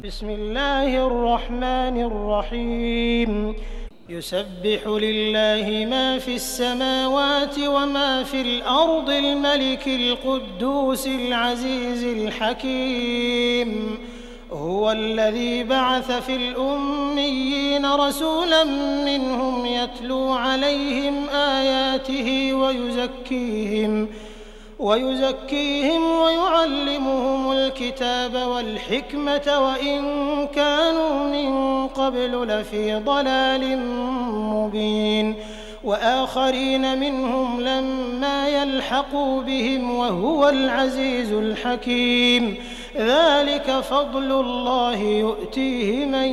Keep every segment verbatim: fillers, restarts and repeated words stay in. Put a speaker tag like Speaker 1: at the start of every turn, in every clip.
Speaker 1: بسم الله الرحمن الرحيم يسبح لله ما في السماوات وما في الأرض الملك القدوس العزيز الحكيم هو الذي بعث في الأميين رسولا منهم يتلو عليهم آياته ويزكيهم ويزكيهم ويعلمهم الكتاب والحكمة وإن كانوا من قبل لفي ضلال مبين وآخرين منهم لما يلحقوا بهم وهو العزيز الحكيم ذلك فضل الله يؤتيه من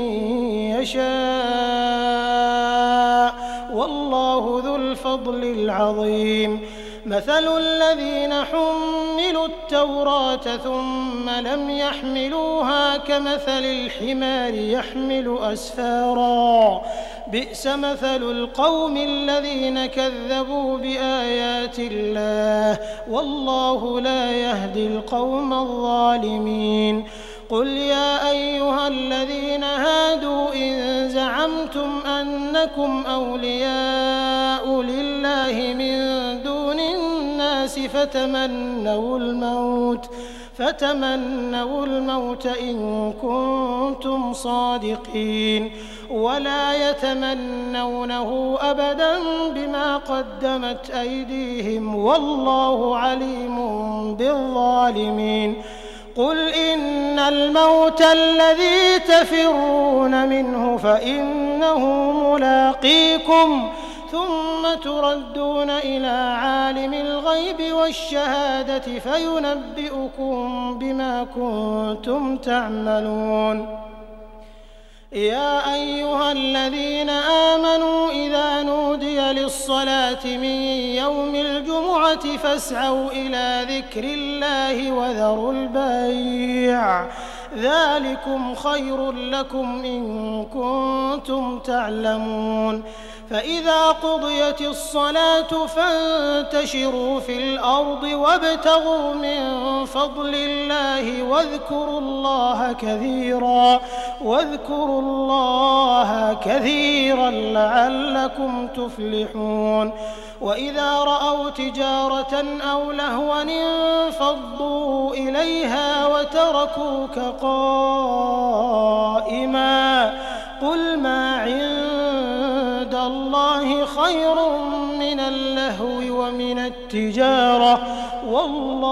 Speaker 1: يشاء والله ذو الفضل العظيم مثل الذين حملوا التوراة ثم لم يحملوها كمثل الحمار يحمل أسفارا بئس مثل القوم الذين كذبوا بآيات الله والله لا يهدي القوم الظالمين قل يا أيها الذين هادوا إن زعمتم أنكم أولياء لله من دون الناس فتمنوا الموت فتمنوا الموت إن كنتم صادقين ولا يتمنونه أبدا بما قدمت أيديهم والله عليم بالظالمين قل إن الموت الذي تفرون منه فإنه ملاقيكم ثم تردون إلى عالم الغيب والشهادة فينبئكم بما كنتم تعملون يا أيها الذين آمنوا إذا نودي للصلاة من يوم الجمعة فاسعوا إلى ذكر الله وذروا البيع ذلكم خير لكم إن كنتم تعلمون فإذا قضيت الصلاة فانتشروا في الأرض وابتغوا من فضل الله واذكروا الله كثيرا واذكروا الله كثيرا لعلكم تفلحون وإذا رأوا تجارة أو لهوا انفضوا إليها وتركوك قائما قل ما عند الله خير من اللهو ومن التجارة والله